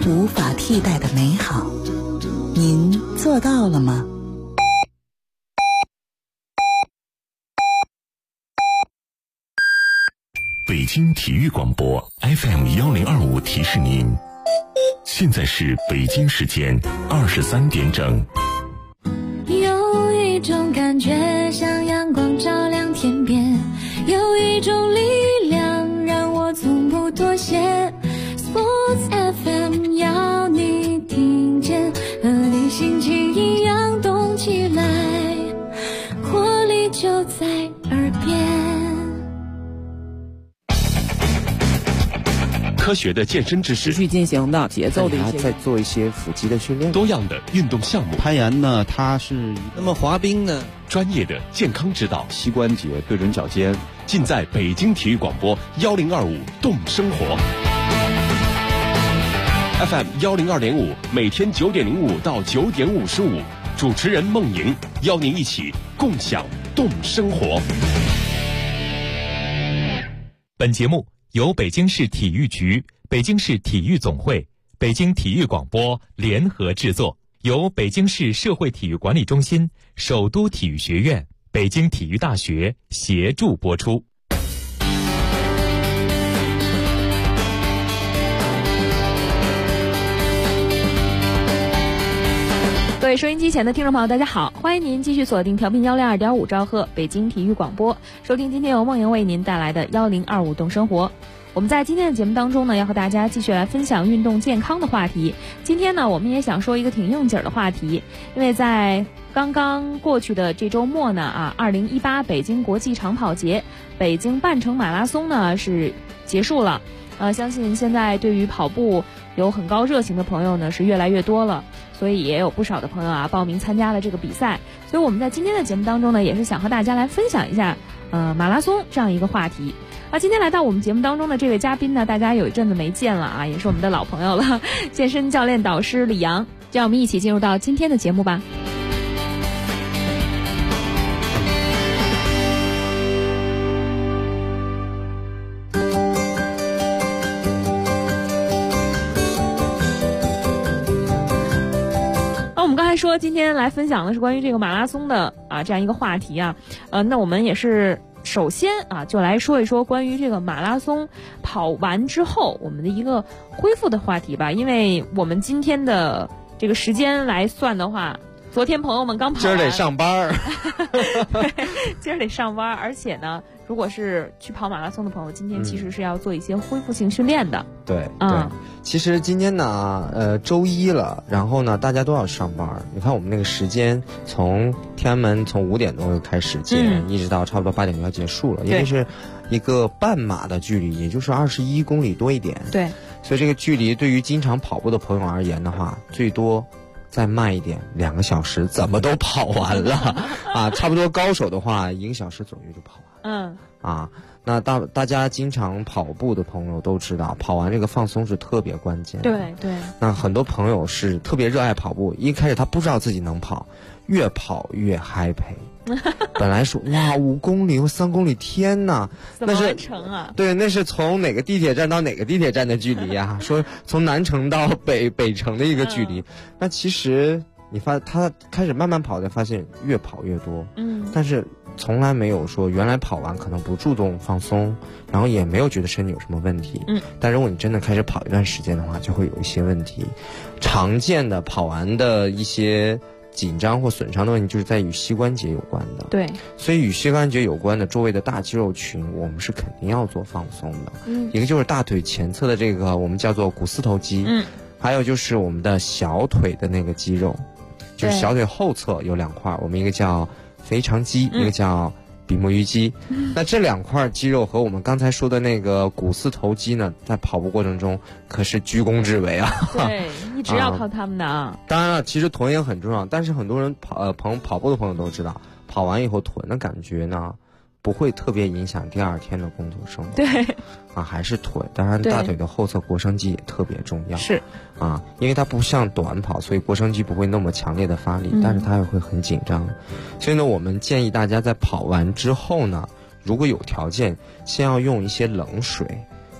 无法替代的美好，您做到了吗？ 北京体育广播 FM1025 提示您，现在是北京时间23点整。 有一种感觉像阳光照亮天边，有一种力量让我从不妥协。 Sports FM 要你听见，和你心情一样动起来，活力就在耳边。 科学的健身知识， 持续进行的节奏的一些， 在做一些腹肌的训练， 多样的运动项目。 攀岩呢，它是那么滑冰呢， 专业的健康指导， 膝关节对准脚尖， 尽在北京体育广播1025动生活 FM 102.5，每天9点05到9点55，主持人孟莹邀您一起共享动生活。 本节目由北京市体育局、北京市体育总会、北京体育广播联合制作，由北京市社会体育管理中心、首都体育学院、北京体育大学协助播出。 各位收音机前的听众朋友，大家好，欢迎您继续锁定调频102.5兆赫北京体育广播，收听今天由梦莹为您带来的1025动生活。我们在今天的节目当中呢，要和大家继续来分享运动健康的话题。今天呢，我们也想说一个挺应景的话题，因为在刚刚过去的这周末呢，2018北京国际长跑节北京半程马拉松呢是结束了。相信现在对于跑步有很高热情的朋友呢是越来越多了，所以也有不少的朋友报名参加了这个比赛。所以我们在今天的节目当中呢，也是想和大家来分享一下马拉松这样一个话题。今天来到我们节目当中的这位嘉宾呢，大家有一阵子没见了也是我们的老朋友了，健身教练导师李阳。让我们一起进入到今天的节目吧。我们刚才说今天来分享的是关于这个马拉松的这样一个话题那我们也是首先就来说一说关于这个马拉松跑完之后我们的一个恢复的话题吧。因为我们今天的这个时间来算的话，昨天朋友们刚跑完， 今儿得上班对，今儿得上班，而且呢，如果是去跑马拉松的朋友，今天其实是要做一些恢复性训练的。 对，其实今天呢，周一了，然后呢，大家都要上班。你看我们那个时间，从天安门从5点多就开始建，一直到差不多8点就要结束了，因为是一个半马的距离，也就是21公里多一点。对，所以这个距离对于经常跑步的朋友而言的话，最多再慢一点2个小时怎么都跑完了差不多高手的话1个小时左右就跑完。那大家经常跑步的朋友都知道，跑完这个放松是特别关键的。对。那很多朋友是特别热爱跑步，一开始他不知道自己能跑，越跑越happy。本来说哇5公里或3公里，天哪， 怎么完成啊？ 对，那是从哪个地铁站到哪个地铁站的距离啊？说从南城到北城的一个距离。那其实他开始慢慢跑，才发现越跑越多。但是从来没有说原来跑完可能不注重放松，然后也没有觉得身体有什么问题。但如果你真的开始跑一段时间的话，就会有一些问题。常见的跑完的一些紧张或损伤的问题，就是在与膝关节有关的。对，所以与膝关节有关的周围的大肌肉群，我们是肯定要做放松的。一个就是大腿前侧的这个我们叫做股四头肌，还有就是我们的小腿的那个肌肉，就是小腿后侧有2块，我们一个叫腓肠肌，一个叫比目鱼肌。那这2块肌肉和我们刚才说的那个股四头肌呢，在跑步过程中可是居功至伟对，一直要靠他们的当然了，其实臀也很重要，但是很多人跑步的朋友都知道，跑完以后臀的感觉呢不会特别影响第2天的工作生活。对还是腿，当然大腿的后侧腘绳肌也特别重要。是因为它不像短跑，所以腘绳肌不会那么强烈的发力，但是它也会很紧张。所以呢，我们建议大家在跑完之后呢，如果有条件，先要用一些冷水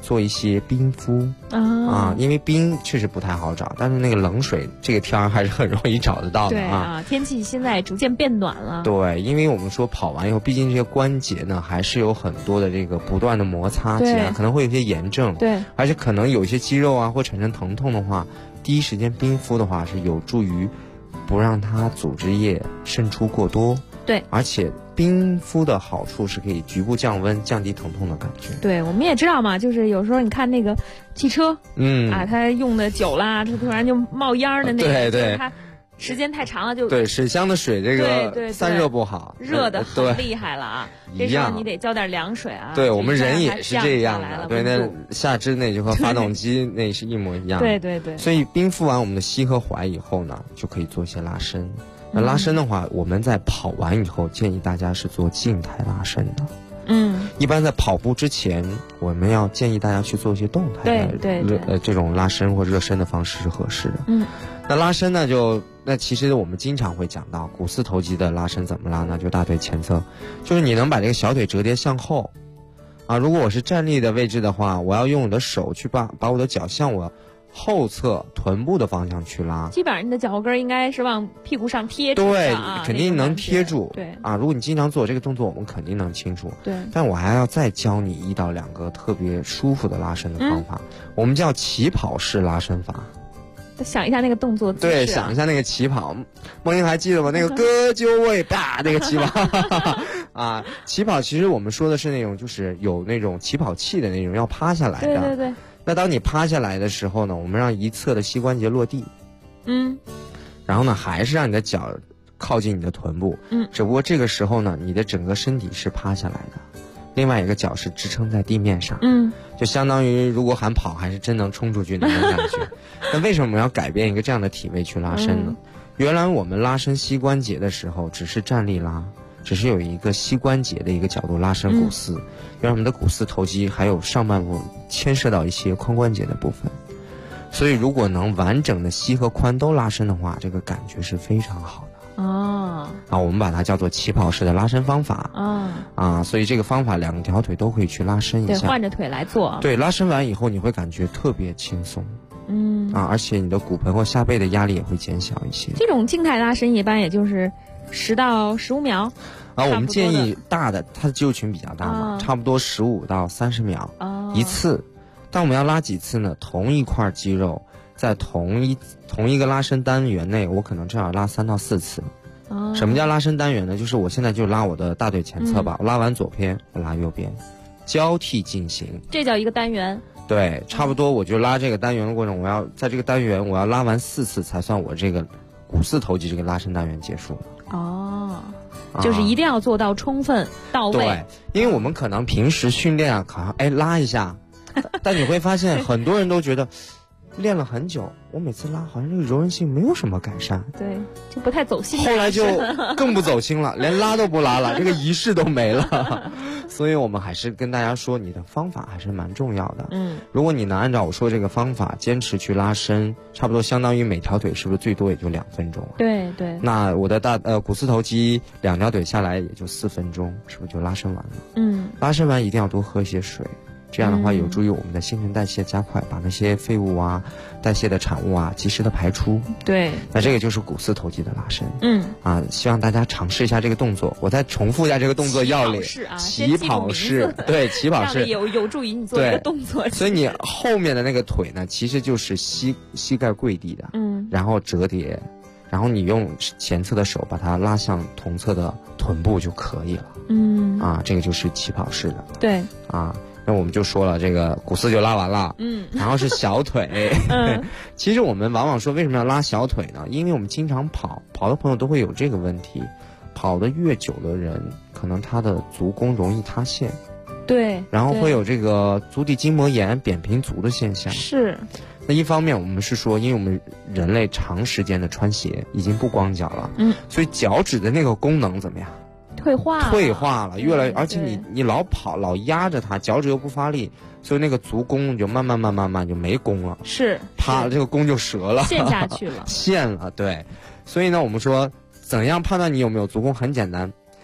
做一些冰敷因为冰确实不太好找，但是那个冷水这个天儿还是很容易找得到的对啊，天气现在逐渐变暖了。 对，因为我们说跑完以后，毕竟这些关节呢还是有很多的这个不断的摩擦起来，可能会有些炎症， 对， 而且可能有一些肌肉啊会产生疼痛的话，第一时间冰敷的话是有助于不让它组织液渗出过多。 对， 而且冰敷的好处是可以局部降温，降低疼痛的感觉。 对，我们也知道嘛，就是有时候你看那个汽车，它用的久了，它突然就冒烟的那个， 对， 它时间太长了就对水箱的水这个散热不好， 热的很厉害了啊！这时候你得浇点凉水啊。 对，我们人也是这样的，对，那下肢那就和发动机那是一模一样的。 对。 所以冰敷完我们的膝和踝以后呢，就可以做一些拉伸。那拉伸的话，我们在跑完以后，建议大家是做静态拉伸的。一般在跑步之前，我们要建议大家去做一些动态的这种拉伸或热身的方式是合适的。那拉伸呢，那其实我们经常会讲到股四头肌的拉伸怎么拉呢？就大腿前侧，就是你能把这个小腿折叠向后如果我是站立的位置的话，我要用我的手去把我的脚向我后侧臀部的方向去拉， 基本上你的脚后跟应该是往屁股上贴住的， 对，肯定能贴住。 对如果你经常做这个动作，我们肯定能清楚。 对， 但我还要再教你1到2个特别舒服的拉伸的方法，我们叫起跑式拉伸法。 想一下那个动作姿势对，想一下那个起跑。梦莹还记得吗？那个歌就位啪，那个起跑起跑其实我们说的是那种就是有那种起跑器的那种要趴下来的。 对。 那当你趴下来的时候呢，我们让一侧的膝关节落地，然后呢还是让你的脚靠近你的臀部，只不过这个时候呢，你的整个身体是趴下来的，另外一个脚是支撑在地面上，就相当于如果喊跑还是真能冲出去那种感觉。那为什么我们要改变一个这样的体位去拉伸呢？原来我们拉伸膝关节的时候只是站立拉，只是有一个膝关节的一个角度拉伸股四，因为我们的股四头肌还有上半部牵涉到一些髋关节的部分，所以如果能完整的膝和髋都拉伸的话，这个感觉是非常好的。我们把它叫做起跑式的拉伸方法。所以这个方法2条腿都可以去拉伸一下， 对，换着腿来做。 对，拉伸完以后你会感觉特别轻松。而且你的骨盆或下背的压力也会减小一些。 这种静态拉伸一般也就是10到15秒。 我们建议大的，它的肌肉群比较大嘛，差不多15到30秒一次。但我们要拉几次呢？同一块肌肉在同一个拉伸单元内，我可能至少拉3到4次。什么叫拉伸单元呢？就是我现在就拉我的大腿前侧吧，我拉完左边，我拉右边，交替进行。 这叫一个单元。 对，差不多我就拉这个单元的过程，我要在这个单元我要拉完4次才算我这个股四头肌这个拉伸单元结束了。 就是一定要做到充分到位。 对，因为我们可能平时训练好像拉一下，但你会发现很多人都觉得练了很久，我每次拉好像这个柔韧性没有什么改善， 对，就不太走心。 后来就更不走心了，连拉都不拉了，这个仪式都没了。所以我们还是跟大家说，你的方法还是蛮重要的。如果你能按照我说这个方法坚持去拉伸，差不多相当于每条腿是不是最多也就2分钟？ 对。 那我的股四头肌2条腿下来也就4分钟，是不是就拉伸完了？拉伸完一定要多喝一些水。这样的话有助于我们的新陈代谢加快，把那些废物代谢的产物及时的排出。 对， 那这个就是股四头肌的拉伸。希望大家尝试一下这个动作。我再重复一下这个动作要领：起跑式，对，起跑式有助于你做一个动作。 所以你后面的那个腿呢，其实就是膝盖跪地的，然后折叠，然后你用前侧的手把它拉向同侧的臀部就可以了。这个就是起跑式的。 对。 那我们就说了，这个股四就拉完了，然后是小腿。其实我们往往说为什么要拉小腿呢？因为我们经常跑的朋友都会有这个问题，跑得越久的人，可能他的足弓容易塌陷， 对， 然后会有这个足底筋膜炎、扁平足的现象。 是。 那一方面我们是说，因为我们人类长时间的穿鞋已经不光脚了，所以脚趾的那个功能怎么样？ 退化了， 越来，而且你老跑老压着它，脚趾又不发力，所以那个足弓就慢慢就没弓了， 是啪，这个弓就折了， 陷下去了， 陷了。对，所以呢，我们说怎样判断你有没有足弓？很简单，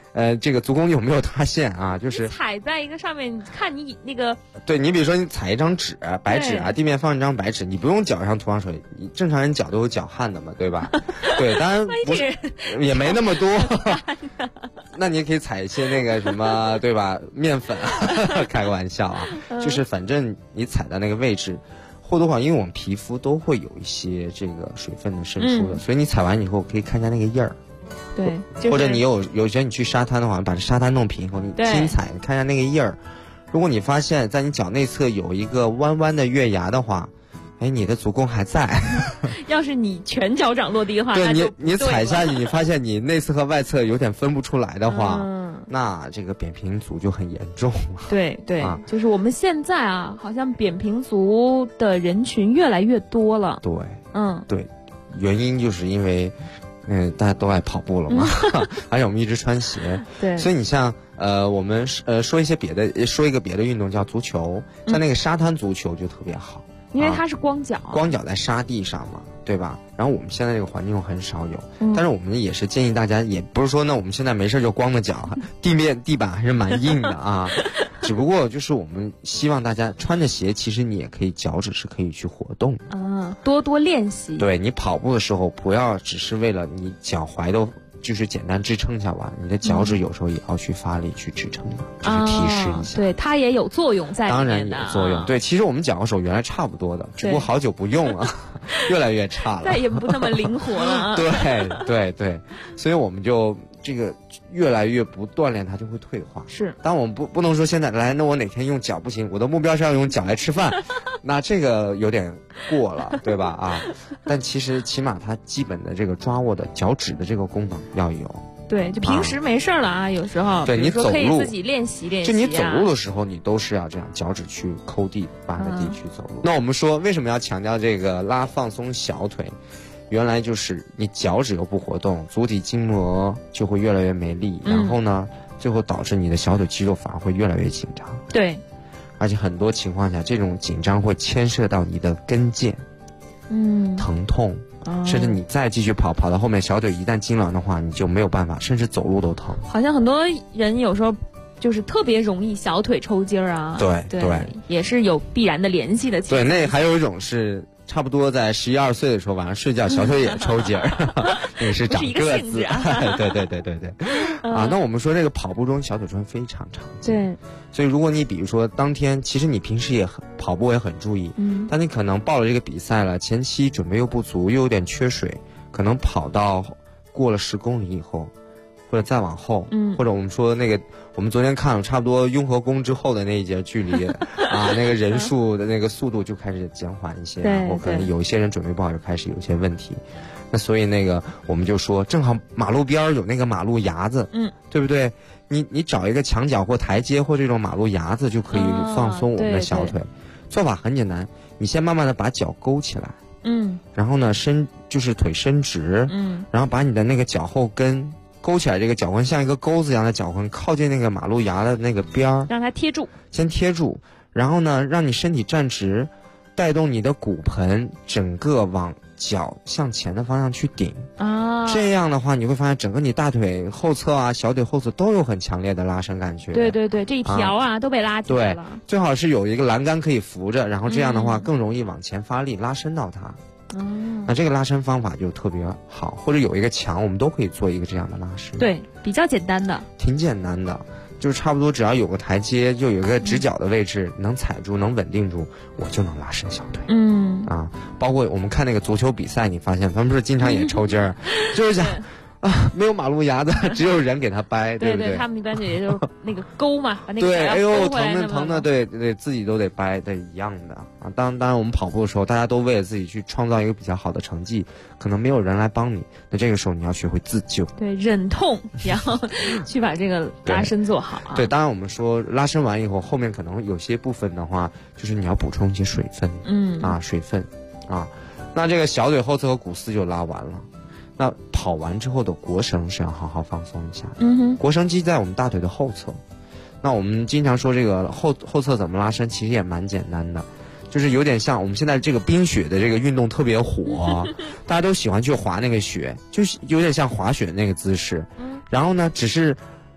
这个足弓有没有塌陷啊？就是踩在一个上面，看你那个， 对你比如说你踩一张纸，白纸啊，地面放一张白纸，你不用脚上涂上水，你正常人脚都有脚汗的嘛，对吧？对，当然不是，也没那么多。那你也可以踩一些那个什么，对吧？面粉，开个玩笑啊，就是反正你踩的那个位置。或多或少，因为我们皮肤都会有一些这个水分的渗出的，所以你踩完以后可以看一下那个印儿。 对， 或者你有些你去沙滩的话，把这沙滩弄平以后，你轻踩，你看一下那个印儿。如果你发现在你脚内侧有一个弯弯的月牙的话，你的足弓还在。 要是你全脚掌落地的话， 对你踩下去，你发现你内侧和外侧有点分不出来的话，那这个扁平足就很严重了。 对对，就是我们现在啊，好像扁平足的人群越来越多了。 对，对，原因就是因为，大家都爱跑步了嘛，而且我们一直穿鞋， 对， 所以你像我们说一个别的运动叫足球，像那个沙滩足球就特别好。 因为它是光脚在沙地上嘛，对吧？然后我们现在这个环境很少有，但是我们也是建议大家，也不是说呢我们现在没事就光着脚，地板还是蛮硬的啊。只不过就是我们希望大家穿着鞋，其实你也可以脚趾是可以去活动的啊，多多练习。 对，你跑步的时候不要只是为了你脚踝都就是简单支撑下完，你的脚趾有时候也要去发力去支撑的，就是提示一下。 对，它也有作用在里面的。 当然有作用。对，其实我们脚和手原来差不多的，只不过好久不用了，越来越差了， 再也不那么灵活了。 对，所以我们就这个越来越不锻炼，它就会退化。 是， 但我们不能说现在来，那我哪天用脚不行，我的目标是要用脚来吃饭，那这个有点过了，对吧？啊，但其实起码它基本的这个抓握的脚趾的这个功能要有。 对，就平时没事了啊，有时候对你走路可以自己练习练习。 就你走路的时候，你都是要这样脚趾去抠地，扒着地去走路。那我们说为什么要强调这个放松小腿？原来就是你脚趾又不活动，足底筋膜就会越来越没力，然后呢，最后导致你的小腿肌肉反而会越来越紧张。 对， 而且很多情况下，这种紧张会牵涉到你的跟腱，疼痛，甚至你再继续跑到后面，小腿一旦痉挛的话，你就没有办法，甚至走路都疼。 好像很多人有时候就是特别容易小腿抽筋啊。 对， 也是有必然的联系的。 对，那还有一种是。差不多在11、12岁的时候，晚上睡觉小腿也抽筋儿，那个是长个子。对啊，那我们说这个跑步中小腿穿非常常见。对，所以如果你比如说当天，其实你平时也跑步也很注意，但你可能报了这个比赛了，前期准备又不足，又有点缺水，可能跑到过了10公里以后。或者再往后，或者我们说那个，我们昨天看了差不多雍和宫之后的那一节距离啊，那个人数的那个速度就开始减缓一些，然后可能有一些人准备不好就开始有一些问题。那所以那个我们就说，正好马路边有那个马路牙子，对不对？你找一个墙角或台阶或这种马路牙子就可以放松我们的小腿。做法很简单，你先慢慢的把脚勾起来，然后呢就是腿伸直，然后把你的那个脚后跟。勾起来，这个脚跟像一个钩子一样的脚跟靠近那个马路牙的那个边儿， 让它贴住， 先贴住，然后呢，让你身体站直，带动你的骨盆整个往脚向前的方向去顶啊。这样的话，你会发现整个你大腿后侧啊、小腿后侧都有很强烈的拉伸感觉。 对，这一条都被拉起来了。 对，最好是有一个栏杆可以扶着，然后这样的话更容易往前发力，拉伸到它。那这个拉伸方法就特别好，或者有一个墙，我们都可以做一个这样的拉伸。对， 比较简单的， 挺简单的，就是差不多只要有个台阶，就有一个直角的位置，能踩住，能稳定住，我就能拉伸小腿。包括我们看那个足球比赛，你发现他们不是经常也抽筋儿，就是讲。没有马路牙子，只有人给他掰，对不对？ 他们一般也就是那个勾嘛，把那个对，哎呦，疼的，对，自己都得掰的一样的啊。当然，我们跑步的时候，大家都为了自己去创造一个比较好的成绩，可能没有人来帮你，那这个时候你要学会自救， 对，忍痛，然后去把这个拉伸做好啊。 对，当然我们说拉伸完以后，后面可能有些部分的话，就是你要补充一些水分，水分啊，那这个小腿后侧和股四就拉完了。那跑完之后的腘绳是要好好放松一下的。腘绳肌在我们大腿的后侧。那我们经常说这个后侧怎么拉伸，其实也蛮简单的，就是有点像我们现在这个冰雪的这个运动特别火，大家都喜欢去滑那个雪，就是有点像滑雪那个姿势。然后呢，只是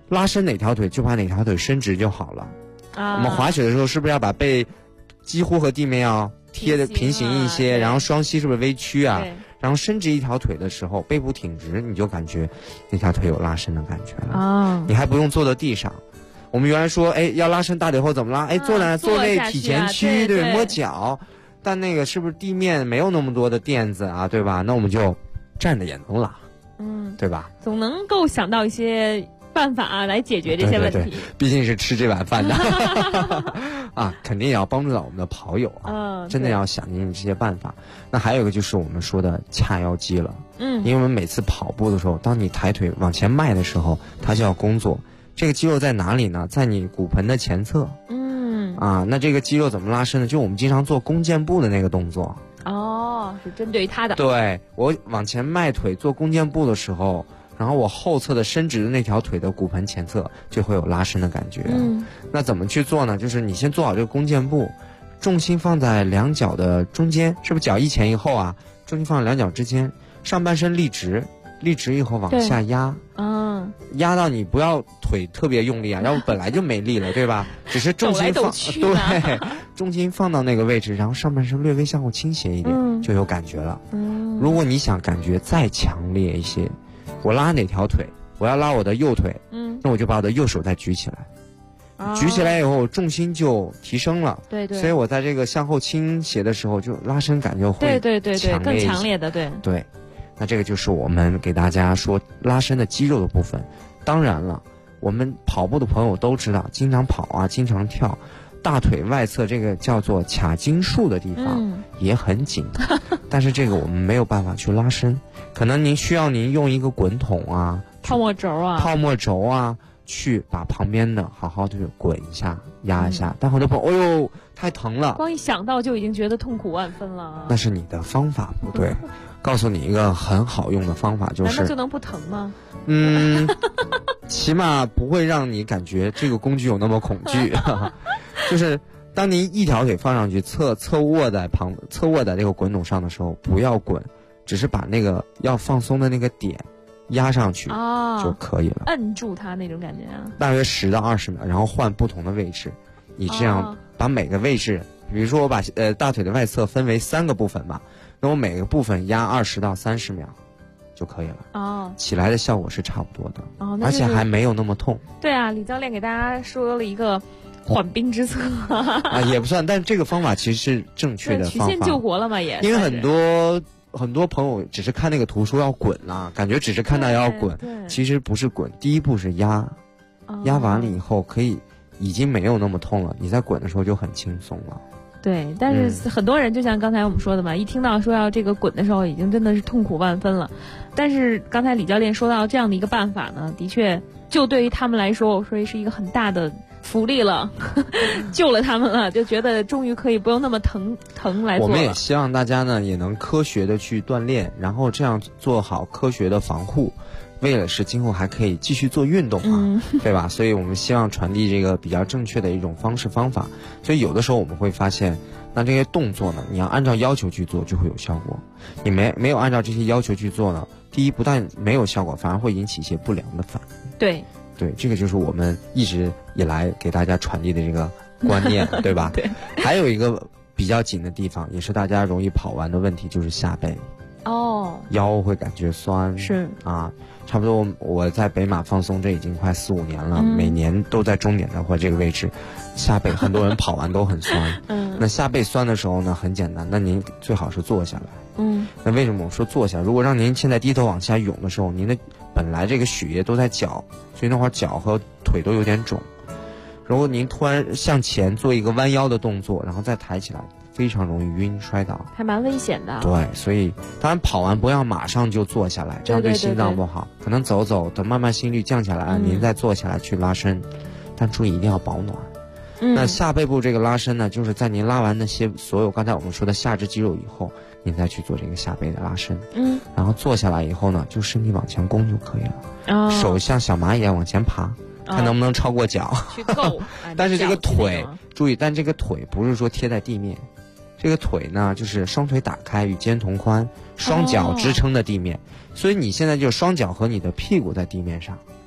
拉伸哪条腿就把哪条腿伸直就好了。 啊， 我们滑雪的时候是不是要把背几乎和地面要贴的平行一些，然后双膝是不是微曲啊？然后伸直一条腿的时候，背部挺直，你就感觉那条腿有拉伸的感觉了。啊，你还不用坐到地上。我们原来说，哎，要拉伸大腿后怎么拉？哎，坐位体前屈，对，摸脚。但那个是不是地面没有那么多的垫子啊，对吧？那我们就站着也能拉，对吧？ 总能够想到一些办法来解决这些问题。 对，毕竟是吃这碗饭的啊，肯定也要帮助到我们的跑友啊，真的要想尽这些办法。那还有一个就是我们说的髂腰肌了，因为我们每次跑步的时候，当你抬腿往前迈的时候，它就要工作。这个肌肉在哪里呢？在你骨盆的前侧。那这个肌肉怎么拉伸呢？就我们经常做弓箭步的那个动作。 哦，是针对它的。 对，我往前迈腿做弓箭步的时候，然后我后侧的伸直的那条腿的骨盆前侧就会有拉伸的感觉。那怎么去做呢？就是你先做好这个弓箭步，重心放在两脚的中间，是不是脚一前一后啊？重心放在两脚之间，上半身立直，立直以后往下压。压到你不要腿特别用力啊，要不本来就没力了，对吧？只是重心放对，重心放到那个位置，然后上半身略微向后倾斜一点，就有感觉了。如果你想感觉再强烈一些，我拉哪条腿？我要拉我的右腿，那我就把我的右手再举起来。举起来以后，重心就提升了。对，所以我在这个向后倾斜的时候，就拉伸感就会更强烈的对。那这个就是我们给大家说拉伸的肌肉的部分。当然了，我们跑步的朋友都知道，经常跑啊，经常跳，大腿外侧这个叫做髂胫束的地方也很紧，但是这个我们没有办法去拉伸，可能您需要用一个滚筒啊、 泡沫轴啊去把旁边的好好的滚一下、压一下。但很多朋友，哎呦，太疼了， 光一想到就已经觉得痛苦万分了。 那是你的方法不对。告诉你一个很好用的方法，就是难道就能不疼吗？ 起码不会让你感觉这个工具有那么恐惧。就是当您一条腿放上去，侧卧在这个滚筒上的时候，不要滚，只是把那个要放松的那个点压上去就可以了， 摁住它那种感觉啊。 大约10到20秒，然后换不同的位置。你这样把每个位置，比如说我把大腿的外侧分为3个部分吧。那我每个部分压20到30秒就可以了。起来的效果是差不多的。而且还没有那么痛。对啊，李教练给大家说了一个缓兵之策也不算，但是这个方法其实是正确的方法， 曲线救国了嘛也。 因为很多朋友只是看那个图说要滚啦，感觉只是看到要滚，其实不是滚，第一步是压，压完了以后已经没有那么痛了，你在滚的时候就很轻松了。 对，但是很多人就像刚才我们说的嘛，一听到说要这个滚的时候，已经真的是痛苦万分了。但是刚才李教练说到这样的一个办法呢，的确就对于他们来说，我说是一个很大的福利了，救了他们了，就觉得终于可以不用那么疼来做了。 我们也希望大家呢也能科学的去锻炼，然后这样做好科学的防护。为了是今后还可以继续做运动对吧？所以我们希望传递这个比较正确的一种方法。所以有的时候我们会发现，那这些动作呢，你要按照要求去做就会有效果。你没有按照这些要求去做呢，第一不但没有效果，反而会引起一些不良的反应。对，这个就是我们一直以来给大家传递的这个观念，对吧？ 对。 还有一个比较紧的地方，也是大家容易跑完的问题，就是下背。腰会感觉酸。 是啊。差不多我在北马放松，这已经快4-5年了，每年都在终点站或这个位置，下背很多人跑完都很酸。那下背酸的时候呢，很简单，那您最好是坐下来。那为什么我说坐下？如果让您现在低头往下涌的时候，您的本来这个血液都在脚，所以那会儿脚和腿都有点肿。如果您突然向前做一个弯腰的动作，然后再抬起来，非常容易晕摔倒， 还蛮危险的。 对，所以当然跑完不要马上就坐下来，这样对心脏不好。可能走等慢慢心率降下来，您再坐下来去拉伸，但注意一定要保暖。那下背部这个拉伸呢，就是在您拉完那些所有刚才我们说的下肢肌肉以后，您再去做这个下背的拉伸。然后坐下来以后呢，就身体往前弓就可以了。手像小蚂蚁一样往前爬。看能不能超过脚去够但是这个腿注意，但这个腿不是说贴在地面，这个腿呢就是双腿打开与肩同宽，双脚支撑的地面。所以你现在就双脚和你的屁股在地面上，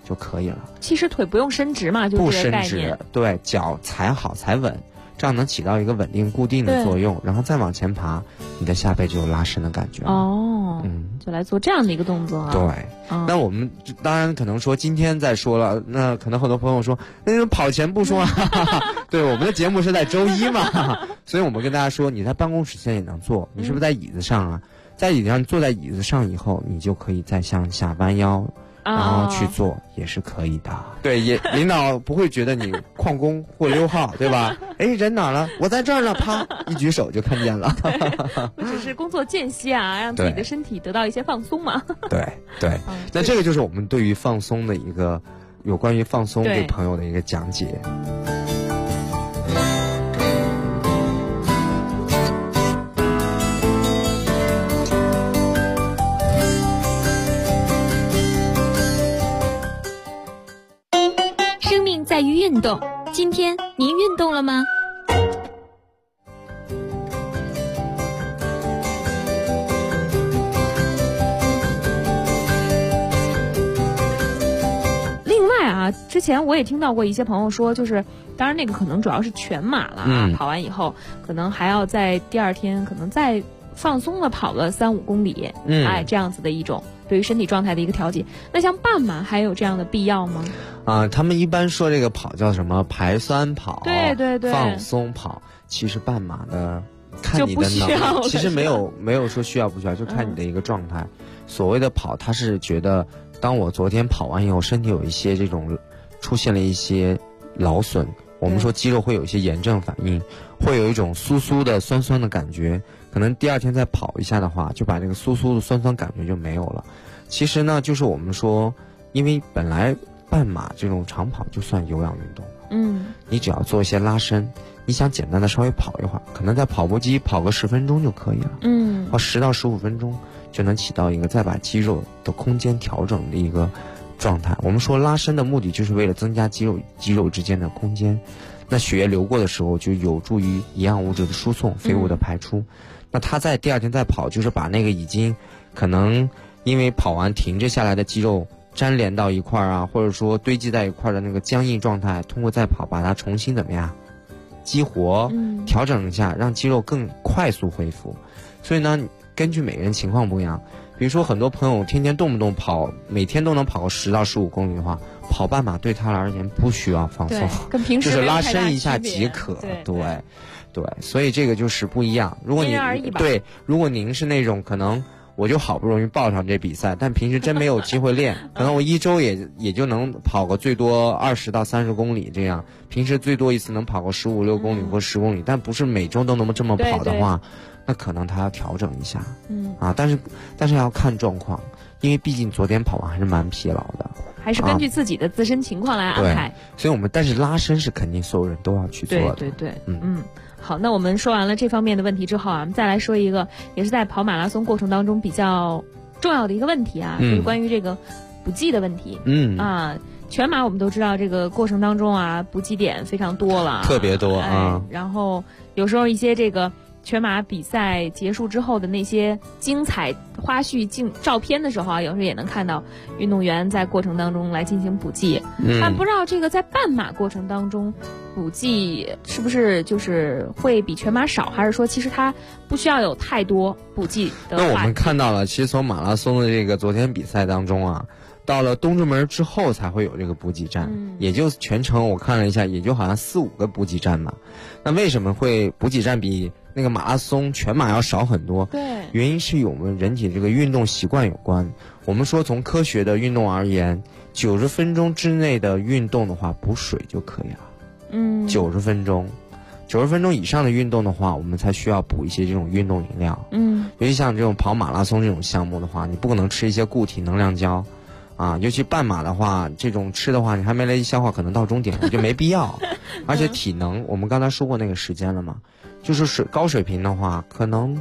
就可以了。 其实腿不用伸直嘛，就是这个概念。 不伸直，对，脚踩好踩稳，这样能起到一个稳定固定的作用，然后再往前爬，你的下背就有拉伸的感觉。 就来做这样的一个动作啊。 对，那我们当然可能说今天再说了，那可能很多朋友说，那跑前不说啊。对，我们的节目是在周一嘛，所以我们跟大家说，你在办公室现在也能做，你是不是在椅子上啊？在椅子上，坐在椅子上以后，你就可以再向下弯腰。然后去做也是可以的，对，也领导不会觉得你旷工或溜号，对吧？哎，人哪了？我在这儿呢，啪，一举手就看见了。 我只是工作间隙啊，让自己的身体得到一些放松嘛。 对，那这个就是我们对于放松的一个有关于放松给朋友的一个讲解。 在于运动，今天您运动了吗？ 另外啊，之前我也听到过一些朋友说，就是当然那个可能主要是全马了啊，跑完以后可能还要在第二天可能再放松的跑个3-5公里，这样子的一种对于身体状态的一个调节。那像半马还有这样的必要吗？ 他们一般说这个跑叫什么排酸跑， 对， 放松跑。其实半马的看你的能力，其实没有说需要不需要，就看你的一个状态。所谓的跑，他是觉得当我昨天跑完以后，身体有一些这种出现了一些劳损，我们说肌肉会有一些炎症反应，会有一种酥酥的酸酸的感觉，可能第二天再跑一下的话，就把这个酥酥的酸酸感觉就没有了。其实呢，就是我们说，因为本来半马这种长跑就算有氧运动了，你只要做一些拉伸，你想简单的稍微跑一会儿，可能在跑步机跑个10分钟就可以了，或10到15分钟就能起到一个再把肌肉的空间调整的一个状态。我们说拉伸的目的就是为了增加肌肉之间的空间，那血液流过的时候就有助于营养物质的输送，废物的排出。那他在第二天再跑，就是把那个已经可能因为跑完停滞下来的肌肉粘连到一块儿啊，或者说堆积在一块儿的那个僵硬状态，通过再跑把它重新怎么样激活，调整一下，让肌肉更快速恢复。所以呢，根据每个人情况不一样，比如说很多朋友天天动不动跑，每天都能跑个10到15公里的话，跑半马对他而言不需要放松， 跟平时就是拉伸一下即可。对，所以这个就是不一样。如果你如果您是那种可能我就好不容易报上这比赛，但平时真没有机会练，可能我一周也就能跑个最多20到30公里这样，平时最多一次能跑个15、16公里或10公里，但不是每周都能这么跑的话，那可能他要调整一下，但是要看状况，因为毕竟昨天跑完还是蛮疲劳的， 还是根据自己的自身情况来安排。 所以但是拉伸是肯定所有人都要去做的。 对，好，那我们说完了这方面的问题之后啊，我们再来说一个也是在跑马拉松过程当中比较重要的一个问题啊，就是关于这个补给的问题。全马我们都知道这个过程当中啊，补给点非常多了， 特别多啊。 然后有时候一些这个全马比赛结束之后的那些精彩花絮照片的时候啊，有时候也能看到运动员在过程当中来进行补给。但不知道这个在半马过程当中补给是不是就是会比全马少，还是说其实它不需要有太多补给的？ 那我们看到了，其实从马拉松的这个昨天比赛当中啊，到了东直门之后才会有这个补给站，也就全程我看了一下，也就好像4-5个补给站嘛。那为什么会补给站比那个马拉松全马要少很多？原因是与我们人体这个运动习惯有关。我们说从科学的运动而言，90分钟之内的运动的话，补水就可以了。90分钟以上的运动的话，我们才需要补一些这种运动饮料。尤其像这种跑马拉松这种项目的话，你不可能吃一些固体能量胶啊，尤其半马的话，这种吃的话，你还没来得及消化，可能到终点就没必要。而且体能，我们刚才说过那个时间了嘛，就是高水平的话，可能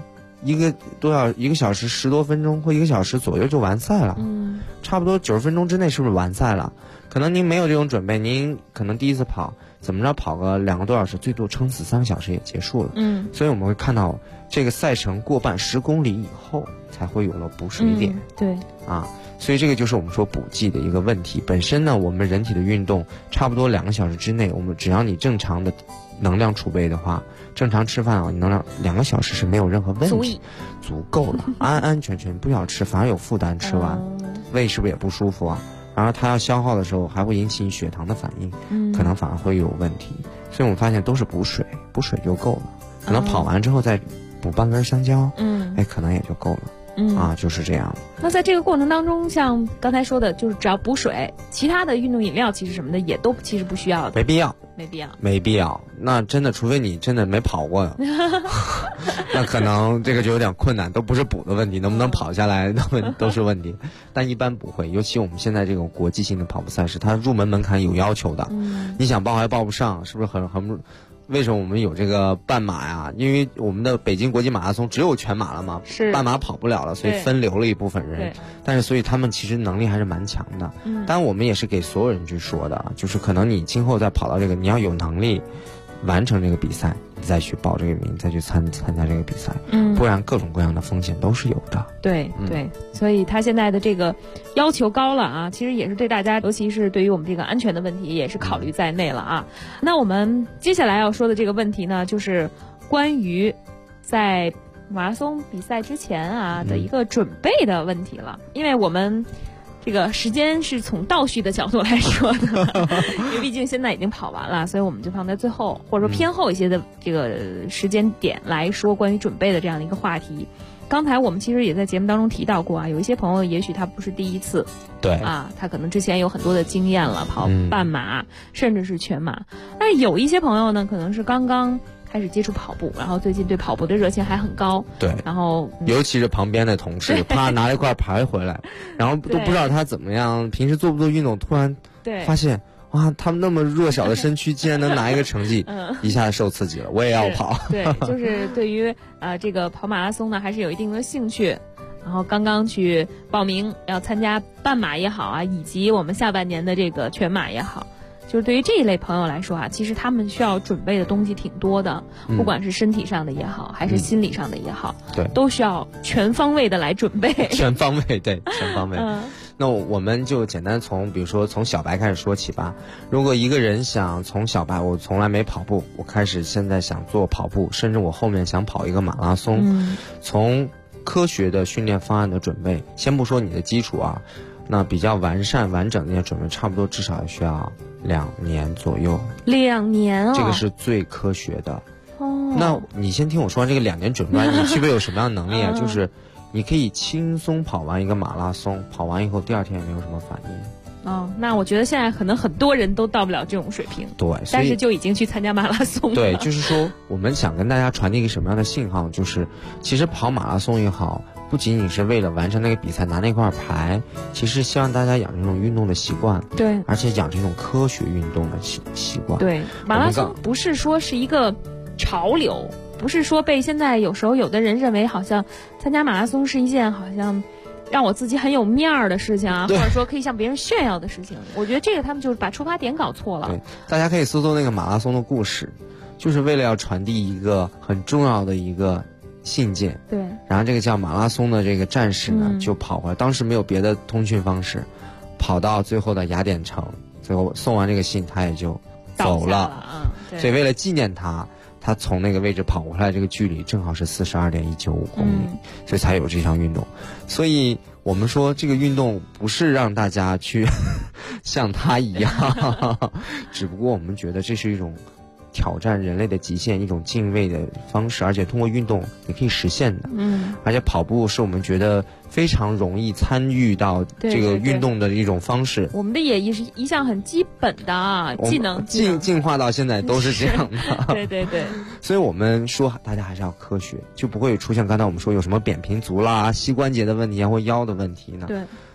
一个小时10多分钟或1个小时左右就完赛了，差不多90分钟之内是不是完赛了？可能您没有这种准备，您可能第一次跑，怎么着跑个2个多小时，最多撑死3个小时也结束了。所以我们会看到这个赛程过半10公里以后才会有了补水点。 对啊，所以这个就是我们说补剂的一个问题。本身呢，我们人体的运动差不多2个小时之内，我们只要你正常的能量储备的话，正常吃饭啊，你能量2个小时是没有任何问题，足够了，安安全全，不要吃，反而有负担，吃完胃是不是也不舒服啊？然后它要消耗的时候，还会引起你血糖的反应，可能反而会有问题。所以我们发现都是补水就够了。可能跑完之后再补半根香蕉，可能也就够了。就是这样。 那在这个过程当中，像刚才说的，就是只要补水，其他的运动饮料其实什么的也都其实不需要的，没必要。那真的，除非你真的没跑过，那可能这个就有点困难，都不是补的问题，能不能跑下来都是问题。但一般不会，尤其我们现在这种国际性的跑步赛事，它入门门槛有要求的，你想报还报不上，是不是很？为什么我们有这个半马呀？因为我们的北京国际马拉松只有全马了嘛，半马跑不了了，所以分流了一部分人。但是所以他们其实能力还是蛮强的。当然我们也是给所有人去说的，就是可能你今后再跑到这个，你要有能力完成这个比赛，你再去报这个名，再去参加这个比赛，不然各种各样的风险都是有的。对，所以他现在的这个要求高了啊，其实也是对大家，尤其是对于我们这个安全的问题，也是考虑在内了啊。那我们接下来要说的这个问题呢，就是关于在马拉松比赛之前啊的一个准备的问题了，因为我们这个时间是从倒序的角度来说的，因为毕竟现在已经跑完了，所以我们就放在最后，或者说偏后一些的这个时间点来说关于准备的这样的一个话题。刚才我们其实也在节目当中提到过啊，有一些朋友也许他不是第一次， 对啊，他可能之前有很多的经验了，跑半马，甚至是全马。但有一些朋友呢，可能是刚刚开始接触跑步，然后最近对跑步的热情还很高。 对， 然后尤其是旁边的同事，啪拿了一块牌回来，然后都不知道他怎么样，平时做不做运动，突然发现哇，他们那么弱小的身躯竟然能拿一个成绩，一下子受刺激了，我也要跑。 对，就是对于这个跑马拉松呢，还是有一定的兴趣。然后刚刚去报名要参加半马也好啊，以及我们下半年的这个全马也好，就是对于这一类朋友来说啊，其实他们需要准备的东西挺多的，不管是身体上的也好，还是心理上的也好， 对， 都需要全方位的来准备。 全方位，对，全方位。那我们就简单比如说从小白开始说起吧。如果一个人想从小白，我从来没跑步，我开始现在想做跑步，甚至我后面想跑一个马拉松，从科学的训练方案的准备，先不说你的基础啊，那比较完善完整的一些准备，差不多至少需要2年左右。 2年啊， 这个是最科学的。那你先听我说完这个2年准备，你具备有什么样的能力啊？就是你可以轻松跑完一个马拉松，跑完以后第2天也没有什么反应。 那我觉得现在可能很多人都到不了这种水平。 对， 但是就已经去参加马拉松了。 对，就是说我们想跟大家传递一个什么样的信号，就是其实跑马拉松也好，不仅仅是为了完成那个比赛拿那块牌，其实希望大家养成这种运动的习惯， 对， 而且养成这种科学运动的习惯。 对，马拉松不是说是一个潮流，不是说被现在有时候有的人认为好像参加马拉松是一件好像让我自己很有面儿的事情啊，或者说可以向别人炫耀的事情。我觉得这个他们就是把出发点搞错了。 对，大家可以搜搜那个马拉松的故事，就是为了要传递一个很重要的一个信件。 对， 然后这个叫马拉松的这个战士呢，就跑回来，当时没有别的通讯方式，跑到最后的雅典城，最后送完这个信，他也就走了。所以为了纪念他从那个位置跑回来，这个距离正好是42.195公里，所以才有这项运动。所以我们说这个运动不是让大家去像他一样，只不过我们觉得这是一种挑战人类的极限，一种敬畏的方式，而且通过运动你可以实现的。而且跑步是我们觉得非常容易参与到这个运动的一种方式。 我们的也是一项很基本的技能， 进化到现在都是这样的。 对。 所以我们说大家还是要科学，就不会出现刚才我们说有什么扁平足啦、膝关节的问题啊或腰的问题呢。 对。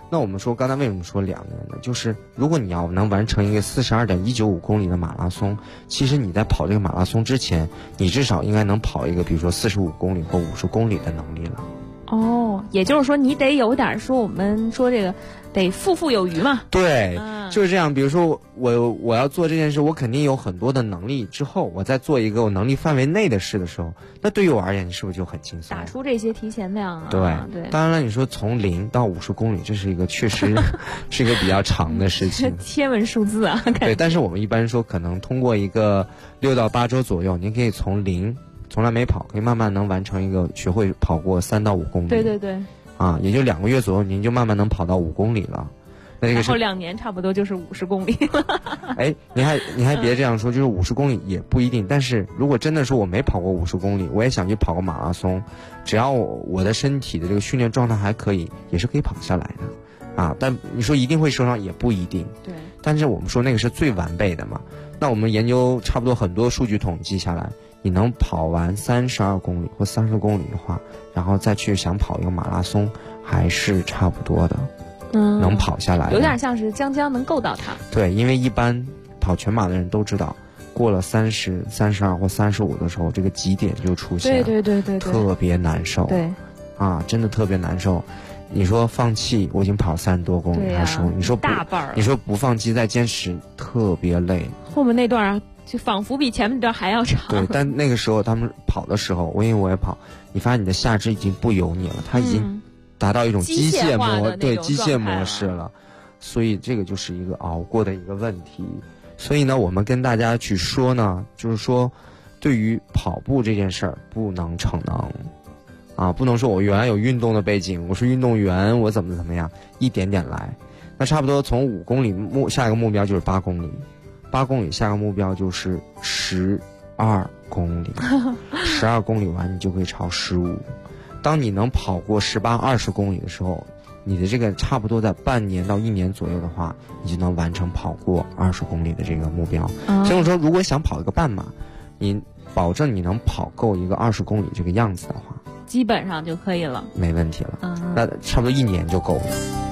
那我们说刚才为什么说2年呢？就是如果你要能完成一个42.195公里的马拉松，其实你在跑这个马拉松之前，你至少应该能跑一个比如说45公里或50公里的能力了。 哦，也就是说你得有点说我们说这个得富有余嘛。 对，就是这样。比如说我要做这件事，我肯定有很多的能力，之后我再做一个我能力范围内的事的时候，那对于我而言是不是就很轻松？ 打出这些提前量啊。 对。当然了，你说从0到50公里，这是一个确实是一个比较长的事情， 天文数字啊。 对，但是我们一般说，可能通过一个6到8周左右，您可以从0。从来没跑，可以慢慢能完成一个学会跑过3到5公里。 对。 也就2个月左右，您就慢慢能跑到5公里了。那这个是然后2年差不多就是50公里了。 哎，你还别这样说，就是50公里也不一定。但是如果真的说我没跑过50公里，我也想去跑个马拉松，只要我的身体的这个训练状态还可以，也是可以跑下来的。但你说一定会受伤，也不一定。 对。 但是我们说那个是最完备的嘛。那我们研究差不多很多数据统计下来。你能跑完32公里或30公里的话，然后再去想跑一个马拉松，还是差不多的，能跑下来的。 有点像是将能够到它。 对，因为一般跑全马的人都知道，过了30、32或35的时候，这个极点就出现了。 对， 特别难受。 对， 真的特别难受。你说放弃，我已经跑30多公里，还说你说大半你说不放弃再坚持，特别累。 后面那段就仿佛比前面那段还要长。 对，但那个时候他们跑的时候，因为我也跑，你发现你的下肢已经不由你了，它已经达到一种机械模式了，所以这个就是一个熬过的一个问题。所以呢，我们跟大家去说呢，就是说，对于跑步这件事儿，不能逞能，不能说我原来有运动的背景，我是运动员，我怎么样，一点点来。那差不多从5公里下一个目标就是8公里。8公里下个目标就是12公里，12公里完你就可以朝15。当你能跑过18、20公里的时候，你的这个差不多在半年到1年左右的话，你就能完成跑过20公里的这个目标。所以我说，如果想跑一个半马，你保证你能跑够一个20公里这个样子的话， 基本上就可以了， 没问题了。那差不多1年就够了。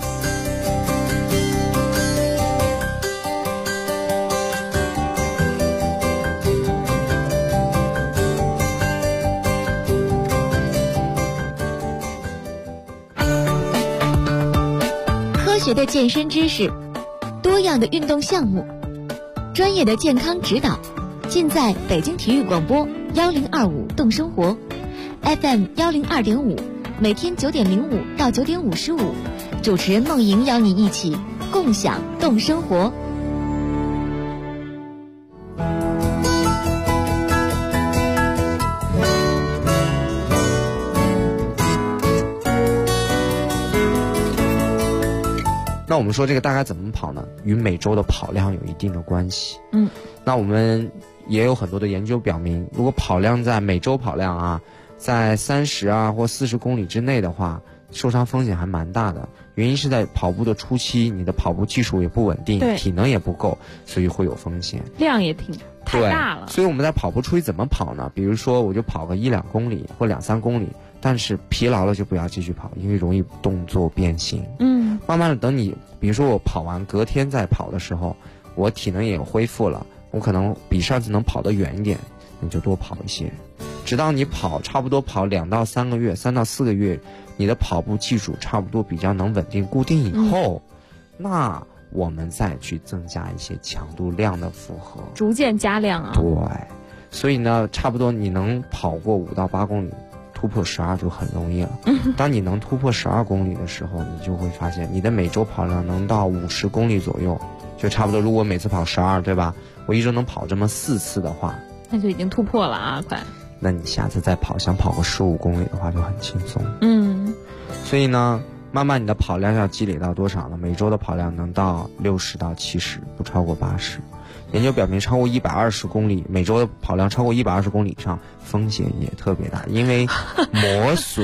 科学的健身知识，多样的运动项目，专业的健康指导，尽在北京体育广播1025动生活 FM 102.5，每天9点05到9点55，主持人梦莹邀你一起共享动生活。 那我们说这个大概怎么跑呢？与每周的跑量有一定的关系。那我们也有很多的研究表明，如果跑量在每周跑量在30或40公里之内的话，受伤风险还蛮大的。原因是在跑步的初期，你的跑步技术也不稳定，体能也不够，所以会有风险。 量也太大了。 所以我们在跑步初期怎么跑呢？比如说我就跑个1、2公里或2、3公里，但是疲劳了就不要继续跑，因为容易动作变形。慢慢的等你，比如说我跑完隔天再跑的时候，我体能也有恢复了，我可能比上次能跑得远一点，你就多跑一些，直到你差不多跑2到3个月、3到4个月，你的跑步技术差不多比较能稳定固定以后，那我们再去增加一些强度量的负荷， 逐渐加量啊。 对，所以呢，差不多你能跑过5到8公里，突破12就很容易了。当你能突破12公里的时候，你就会发现你的每周跑量能到50公里左右，就差不多。如果每次跑12，对吧？我一周能跑这么4次的话， 那就已经突破了啊，快。 那你下次再想跑个15公里的话就很轻松。所以呢，慢慢你的跑量要积累到多少呢？每周的跑量能到60到70，不超过80。研究表明，超过120公里，每周的跑量超过120公里以上，风险也特别大，因为磨损。 对，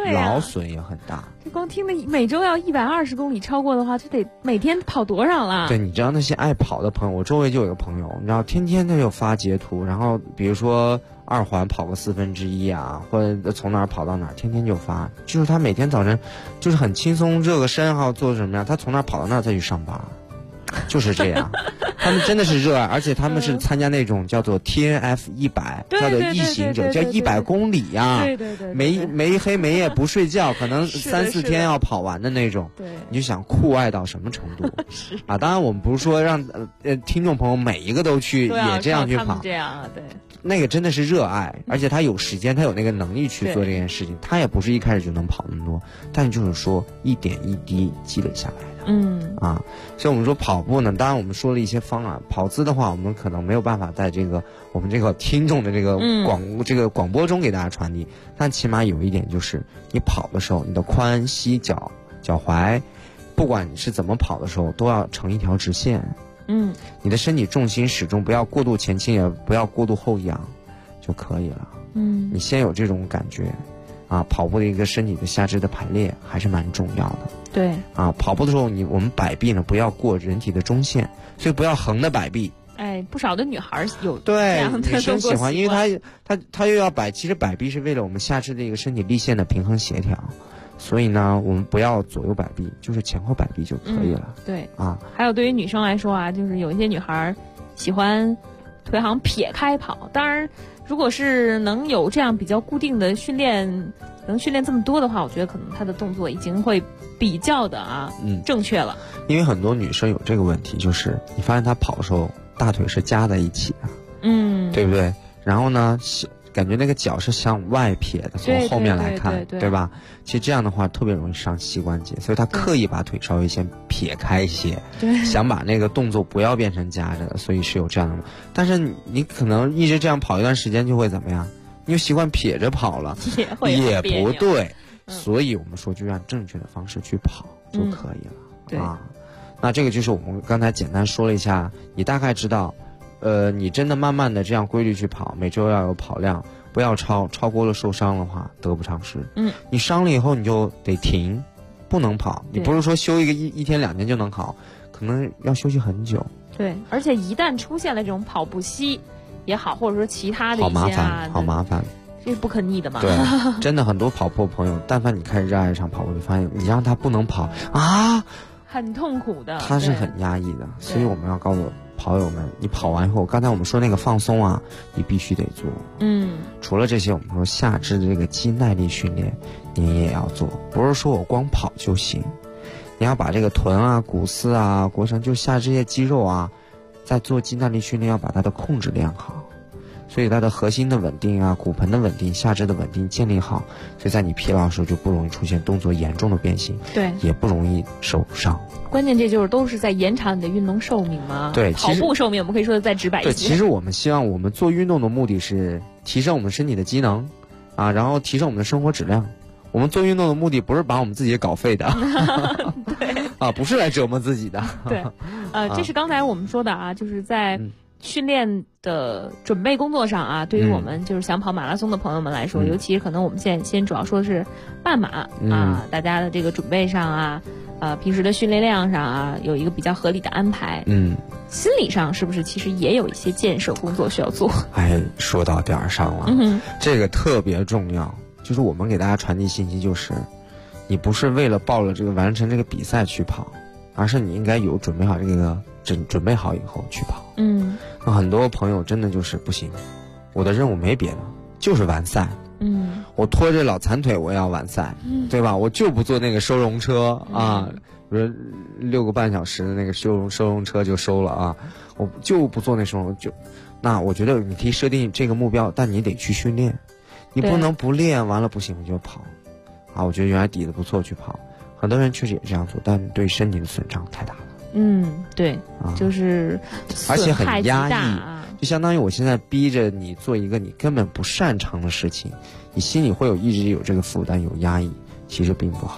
对劳损也很大。 这光听的每周要120公里超过的话，这得每天跑多少了？ 对，你知道那些爱跑的朋友，我周围就有个朋友，你知道天天他就发截图，然后比如说2环跑个1/4啊，或者从哪儿跑到哪儿，天天就发。就是他每天早晨就是很轻松热个身哈，做什么呀？他从哪儿跑到那儿再去上班。就是这样，他们真的是热爱，而且他们是参加那种叫做 TNF100，叫做异行者，叫100公里呀，没黑没夜不睡觉，可能3、4天要跑完的那种。 对， 你就想酷爱到什么程度？啊，当然我们不是说让听众朋友每一个都去也这样去跑， 这样啊，对。 那个真的是热爱，而且他有时间，他有那个能力去做这件事情。他也不是一开始就能跑那么多，但就是说一点一滴积累下来的。所以我们说跑步呢，当然我们说了一些方案。跑姿的话，我们可能没有办法在这个我们这个听众的这个广播中给大家传递，但起码有一点就是，你跑的时候，你的髋、膝、脚踝，不管你是怎么跑的时候，都要成一条直线。你的身体重心始终不要过度前倾，也不要过度后仰，就可以了。你先有这种感觉，跑步的一个身体的下肢的排列还是蛮重要的。 对。跑步的时候我们摆臂呢不要过人体的中线，所以不要横的摆臂。 不少的女孩有这样的女生喜欢，因为她又要摆，其实摆臂是为了我们下肢的一个身体力线的平衡协调。所以呢，我们不要左右摆臂，就是前后摆臂就可以了。 对还有对于女生来说啊，就是有一些女孩喜欢腿好像撇开跑。当然，如果是能有这样比较固定的训练，能训练这么多的话，我觉得可能她的动作已经会比较的正确了。 因为很多女生有这个问题，就是你发现她跑的时候大腿是夹在一起的，对不对？然后呢，感觉那个脚是向外撇的，从后面来看，对吧？其实这样的话特别容易伤膝关节，所以他刻意把腿稍微先撇开一些，想把那个动作不要变成夹着的，所以是有这样的。但是你可能一直这样跑一段时间，就会怎么样？你就习惯撇着跑了，也不对。所以我们说，就按正确的方式去跑就可以了。那这个就是我们刚才简单说了一下，你大概知道。你真的慢慢的这样规律去跑，每周要有跑量，不要超过了受伤的话得不偿失。你伤了以后你就得停，不能跑。你不是说休一天2天就能好，可能要休息很久。 对，而且一旦出现了这种跑步膝也好，或者说其他的一些好麻烦， 这是不可逆的嘛。 对，真的很多跑步朋友，但凡你开始热爱上跑步，你发现你让他不能跑很痛苦的， 他是很压抑的。所以我们要告诉跑友们，你跑完以后，刚才我们说那个放松你必须得做。除了这些，我们说下肢的这个肌耐力训练，你也要做，不是说我光跑就行，你要把这个臀股四腘绳，就下肢这些肌肉在做肌耐力训练，要把它的控制练好。所以它的核心的稳定骨盆的稳定，下肢的稳定建立好，所以在你疲劳的时候就不容易出现动作严重的变形，也不容易受伤。 关键这就是都是在延长你的运动寿命嘛。 对， 跑步寿命我们可以说的再直白一些。 对，其实我们希望我们做运动的目的是提升我们身体的机能然后提升我们的生活质量。我们做运动的目的不是把我们自己搞废的对不是来折磨自己的。 对，这是刚才我们说的就是在训练的准备工作上对于我们就是想跑马拉松的朋友们来说，尤其是可能我们现在先主要说的是半马大家的这个准备上平时的训练量上有一个比较合理的安排。心理上是不是其实也有一些建设工作需要做？ 说到点儿上了，这个特别重要。就是我们给大家传递信息，就是你不是为了报了这个完成这个比赛去跑，而是你应该有准备好这个准备好以后去跑。那很多朋友真的就是不行，我的任务没别的，就是完赛。我拖着老残腿我也要完赛，对吧？我就不坐那个收容车比如6个半小时的那个收容车就收了我就不做那收容那我觉得你可以设定这个目标，但你得去训练，你不能不练完了不行你就跑我觉得原来底子不错去跑，很多人确实也这样做，但对身体的损伤太大了。 对，就是而且很压抑，就相当于我现在逼着你做一个你根本不擅长的事情，你心里会一直有这个负担，有压抑，其实并不好。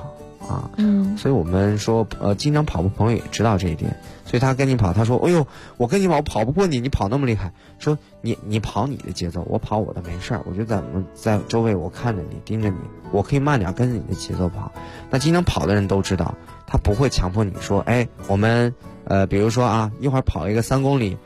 啊。所以我们说经常跑步朋友也知道这一点，所以他跟你跑，他说哎呦我跟你跑，我跑不过你，你跑那么厉害，说你跑你的节奏，我跑我的没事儿，我就在周围我看着你盯着你，我可以慢点跟着你的节奏跑。那经常跑的人都知道，他不会强迫你说哎我们比如说啊一会儿跑一个3公里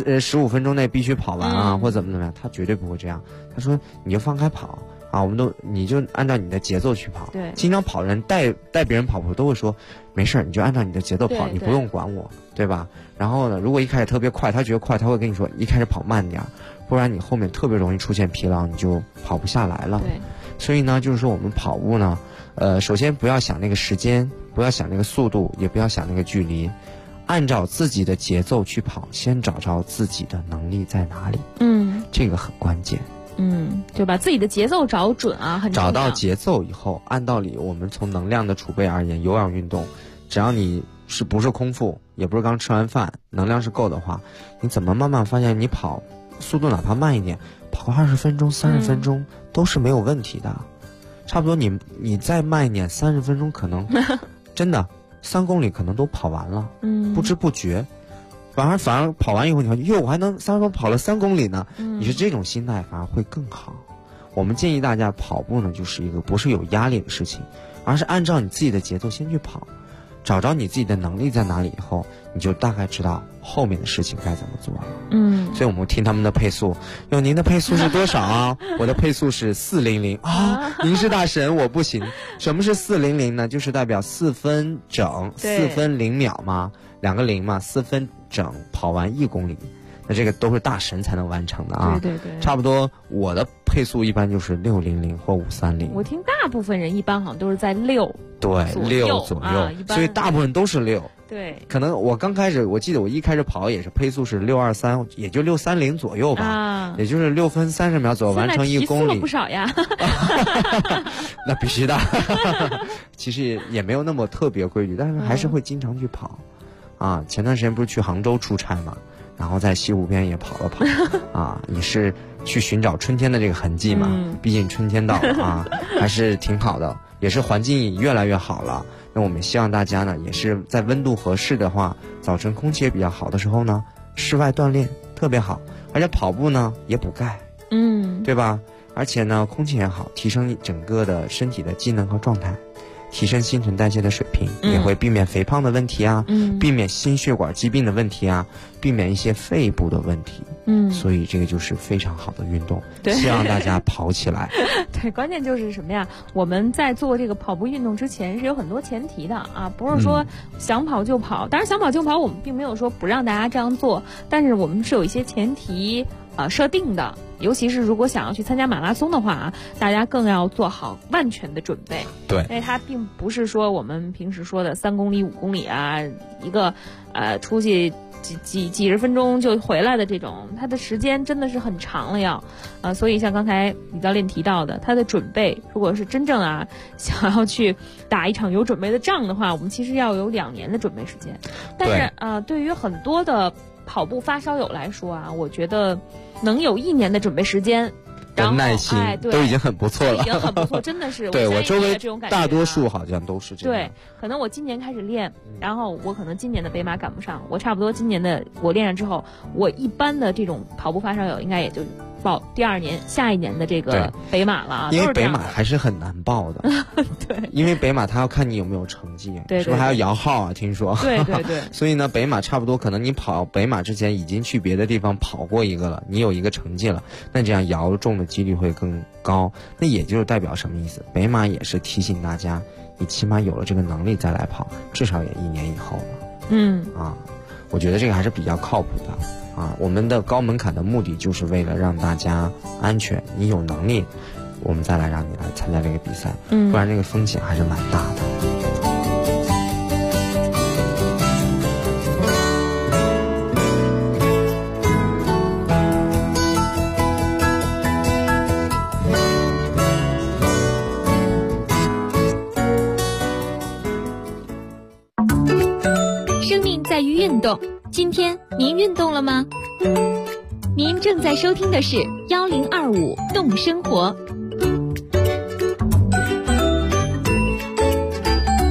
15分钟内必须跑完啊，或怎么样，他绝对不会这样。他说你就放开跑啊，你就按照你的节奏去跑。 对， 经常跑人带别人跑步都会说没事你就按照你的节奏跑，你不用管我，对吧？然后呢，如果一开始特别快，他觉得快，他会跟你说一开始跑慢点，不然你后面特别容易出现疲劳，你就跑不下来了。 对， 所以呢，就是说我们跑步呢，首先不要想那个时间，不要想那个速度，也不要想那个距离。按照自己的节奏去跑，先找着自己的能力在哪里。这个很关键。 就把自己的节奏找准啊，很重要。 找到节奏以后，按道理我们从能量的储备而言，有氧运动，只要你不是空腹，也不是刚吃完饭，能量是够的话，你怎么慢慢发现你跑速度哪怕慢一点，跑个20分钟、30分钟都是没有问题的。差不多你再慢一点，30分钟可能真的。3公里可能都跑完了，不知不觉，反而跑完以后，你看，我还能3分钟跑了3公里呢，你是这种心态反而会更好。我们建议大家跑步呢，就是一个不是有压力的事情，而是按照你自己的节奏先去跑，找着你自己的能力在哪里以后，你就大概知道后面的事情该怎么做了。所以我们听他们的配速，您的配速是多少啊？我的配速是400啊，您是大神，我不行。什么是400呢？就是代表4分整，4分0秒嘛，2个0嘛，4分整跑完1公里。那这个都是大神才能完成的啊。 对， 差不多我的配速一般就是600或530。 我听大部分人一般好像都是在6 左右，所以大部分都是6。 对， 可能我刚开始，我记得我一开始跑也是配速是623，也就630左右吧，也就是6分30秒左右完成1公里。 了不少呀。 那必须的。其实也没有那么特别规矩，但是还是会经常去跑。前段时间不是去杭州出差嘛，然后在西湖边也跑了跑。也是去寻找春天的这个痕迹嘛，毕竟春天到了啊，还是挺好的，也是环境越来越好了。那我们希望大家呢，也是在温度合适的话，早晨空气也比较好的时候呢，室外锻炼特别好，而且跑步呢也补钙，对吧？而且呢，空气也好，提升整个的身体的机能和状态，提升新陈代谢的水平，也会避免肥胖的问题啊，避免心血管疾病的问题啊，避免一些肺部的问题。所以这个就是非常好的运动，希望大家跑起来。 对，关键就是什么呀？我们在做这个跑步运动之前是有很多前提的啊，不是说想跑就跑。当然想跑就跑，我们并没有说不让大家这样做，但是我们是有一些前提设定的。尤其是如果想要去参加马拉松的话大家更要做好万全的准备。 对， 因为它并不是说我们平时说的3公里、5公里啊，一个出去几十分钟就回来的这种，它的时间真的是很长了要。所以像刚才李教练提到的，它的准备，如果是真正想要去打一场有准备的仗的话，我们其实要有2年的准备时间。但是对于很多的跑步发烧友来说我觉得能有1年的准备时间， 然后耐心都已经很不错了， 已经很不错，真的是。 对，我周围大多数好像都是这样。 对，可能我今年开始练，然后我可能今年的北马赶不上，我差不多今年的我练上之后，我一般的这种跑步发烧友应该也就报第2年、下一年的这个北马了。 因为北马还是很难报的。 对， 因为北马他要看你有没有成绩， 对， 是不是还要摇号啊？听说。 对。 所以呢，北马差不多可能你跑北马之前已经去别的地方跑过一个了，你有一个成绩了，那这样摇中的几率会更高。那也就是代表什么意思？北马也是提醒大家，你起码有了这个能力再来跑，至少也1年以后了。我觉得这个还是比较靠谱的。我们的高门槛的目的就是为了让大家安全，你有能力，我们再来让你来参加这个比赛，不然这个风险还是蛮大的。 生命在于运动，今天您运动了吗？您正在收听的是1025动生活。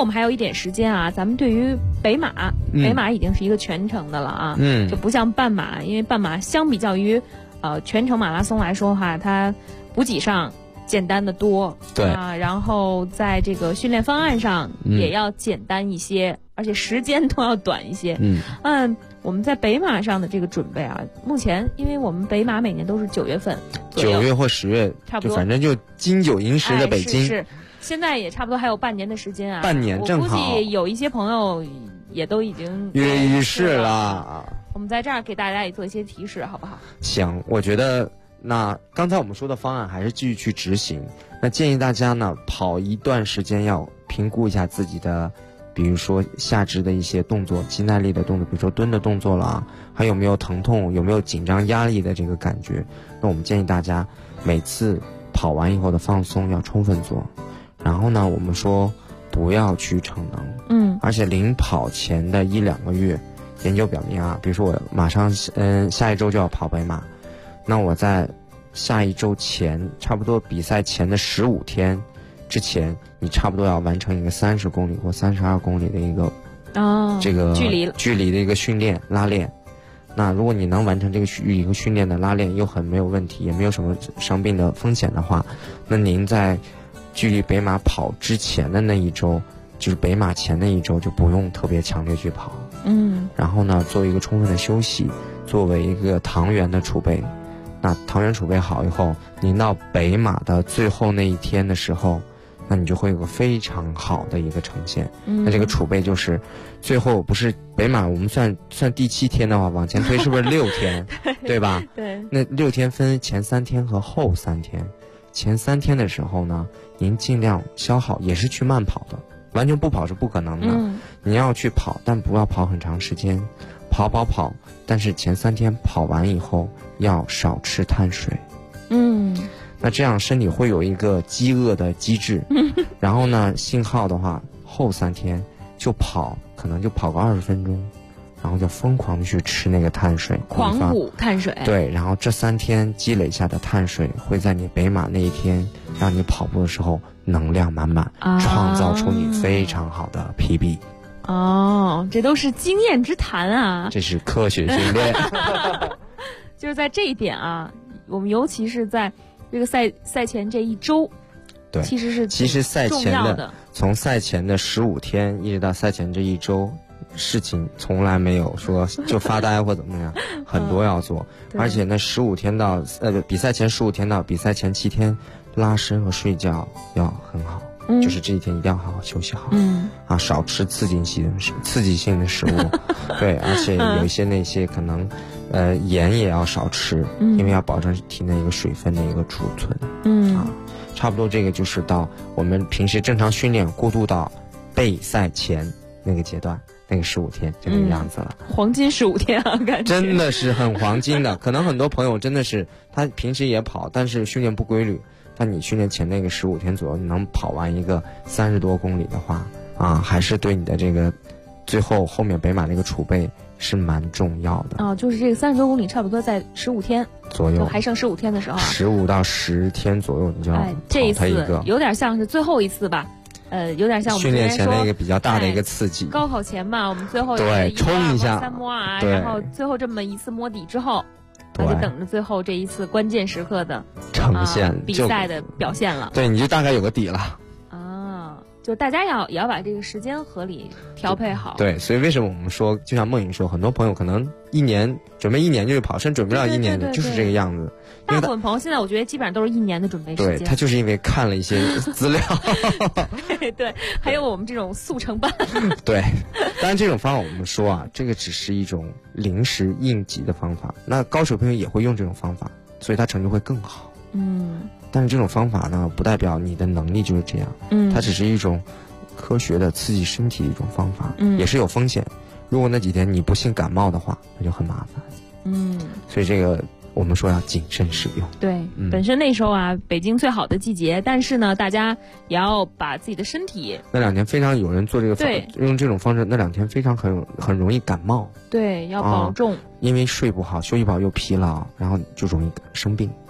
我们还有一点时间啊，咱们对于北马已经是一个全程的了啊，就不像半马，因为半马相比较于全程马拉松来说的话，它补给上简单的多， 对啊，然后在这个训练方案上也要简单一些，而且时间都要短一些。我们在北马上的这个准备啊，目前因为我们北马每年都是9月份左右 ，9月或10月， 差不多， 就反正就金9银10的北京。 是，现在也差不多还有半年的时间啊， 半年正好。 我估计有一些朋友也都已经跃跃欲试了。 我们在这儿给大家也做一些提示，好不好？ 行，我觉得那刚才我们说的方案还是继续去执行。那建议大家呢，跑一段时间要评估一下自己的，比如说下肢的一些动作，肌耐力的动作，比如说蹲的动作了，还有没有疼痛，有没有紧张压力的这个感觉。那我们建议大家每次跑完以后的放松要充分做。然后呢，我们说不要去逞能，而且临跑前的1-2个月，研究表明啊，比如说我马上下一周就要跑北马，那我在下一周前，差不多比赛前的15天之前，你差不多要完成一个30公里或32公里的一个这个距离的一个训练拉练。那如果你能完成这个一个训练的拉练，又很没有问题，也没有什么伤病的风险的话，那您在距离北马跑之前的那一周，就是北马前那一周，就不用特别强烈去跑。然后呢，做一个充分的休息，作为一个糖原的储备。那糖原储备好以后，您到北马的最后那一天的时候，那你就会有个非常好的一个呈现。那这个储备就是最后不是北马，我们算第7天的话，往前推是不是6天？对吧？ 对。 那6天分前3天和后3天。前3天的时候呢，您尽量消耗，也是去慢跑的，完全不跑是不可能的。你要去跑，但不要跑很长时间，跑，但是前3天跑完以后要少吃碳水。那这样身体会有一个饥饿的机制。然后呢，信号的话，后3天就跑，可能就跑个20分钟。然后就疯狂的去吃那个碳水， 狂补碳水。 对，然后这3天积累下的碳水会在你北马那一天，让你跑步的时候能量满满，创造出你非常好的 PB。 这都是经验之谈啊！ 这是科学训练。 就是在这一点啊，我们尤其是在这个赛前这一周， 对， 其实赛前的从赛前的15天一直到赛前这一周。事情从来没有说就发呆或怎么样，很多要做，而且那15天到比赛前15天到比赛前7天，拉伸和睡觉要很好，就是这一天一定要好好休息好，少吃刺激性的食物，对，而且有一些那些可能盐也要少吃，因为要保证体内一个水分的一个储存，差不多这个就是到我们平时正常训练过渡到备赛前那个阶段。那个15天这个样子了， 黄金15天啊，感觉真的是很黄金的。可能很多朋友真的是他平时也跑，但是训练不规律。但你训练前那个15天左右，你能跑完一个30多公里的话，还是对你的这个最后面北马那个储备是蛮重要的。 就是这个30多公里，差不多在15天左右， 还剩15天的时候 ，15到10天左右，你就要跑它一个， 有点像是最后一次吧。有点像我们训练前的一个比较大的一个刺激。 高考前嘛，我们最后对冲一下 3摸啊，然后最后这么一次摸底之后，就等着最后这一次关键时刻的呈现比赛的表现了。 对，你就大概有个底了。 就大家也要把这个时间合理调配好。 对，所以为什么我们说，就像梦莹说，很多朋友可能准备1年就去跑，甚至准备不了1年的，就是这个样子。 大部分朋友现在我觉得基本上都是1年的准备时间。 对，他就是因为看了一些资料。 对，还有我们这种速成班。 对，当然这种方法我们说啊，这个只是一种临时应急的方法。那高手朋友也会用这种方法，所以他成绩会更好。但是这种方法呢，不代表你的能力就是这样。它只是一种科学的刺激身体的一种方法，也是有风险。如果那几天你不幸感冒的话，那就很麻烦。所以这个我们说要谨慎使用。 对，本身那时候啊，北京最好的季节，但是呢，大家也要把自己的身体。 那2天非常有人做这个用这种方式，那2天非常很容易感冒。 对，要保重。 因为睡不好、休息不好又疲劳，然后就容易生病。 对，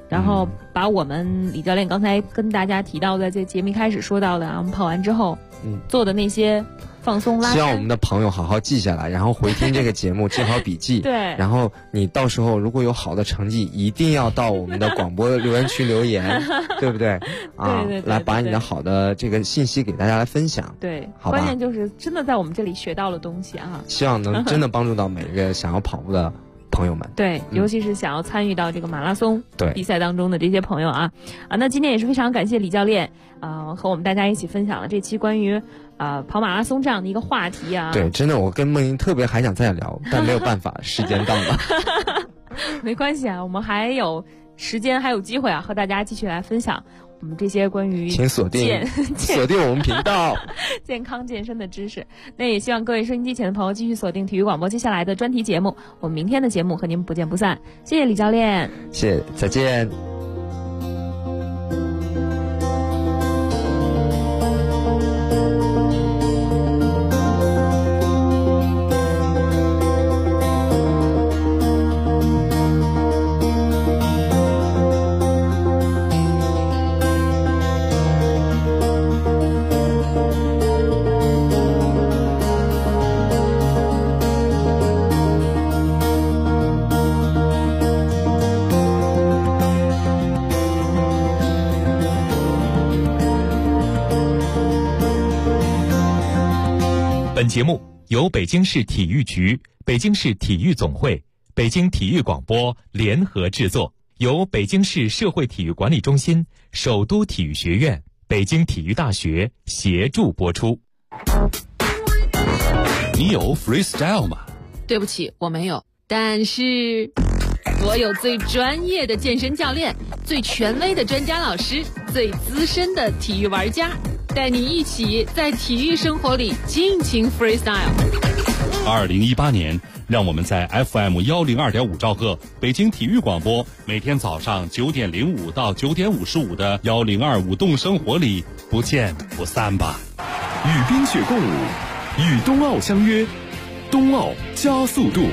然后把我们李教练刚才跟大家提到的，在节目一开始说到的我们跑完之后做的那些放松拉伸， 希望我们的朋友好好记下来，然后回听这个节目，记好笔记。 对， 然后你到时候如果有好的成绩，一定要到我们的广播留言区留言，对不对？ 对， 来把你的好的这个信息给大家来分享。 对， 好吧。 关键就是真的在我们这里学到了东西啊！ 希望能真的帮助到每一个想要跑步的朋友们。 对，尤其是想要参与到这个马拉松比赛当中的这些朋友啊，那今天也是非常感谢李教练和我们大家一起分享了这期关于跑马拉松这样的一个话题啊。 对，真的我跟梦莹特别还想再聊，但没有办法，时间到了。 没关系啊，我们还有时间还有机会和大家继续来分享我们这些关于请锁定我们频道健康健身的知识。那也希望各位收音机前的朋友继续锁定体育广播接下来的专题节目，我们明天的节目和您不见不散。谢谢李教练， 谢谢，再见。 本节目由北京市体育局、北京市体育总会、北京体育广播联合制作，由北京市社会体育管理中心、首都体育学院、北京体育大学协助播出。 你有 freestyle 吗？ 对不起，我没有。但是我有最专业的健身教练，最权威的专家老师，最资深的体育玩家，带你一起在体育生活里尽情 freestyle。 2018年，让我们在 FM 102.5兆赫北京体育广播，每天早上9点05到9点55的1025动生活里不见不散吧。 与冰雪共舞，与冬奥相约，冬奥加速度。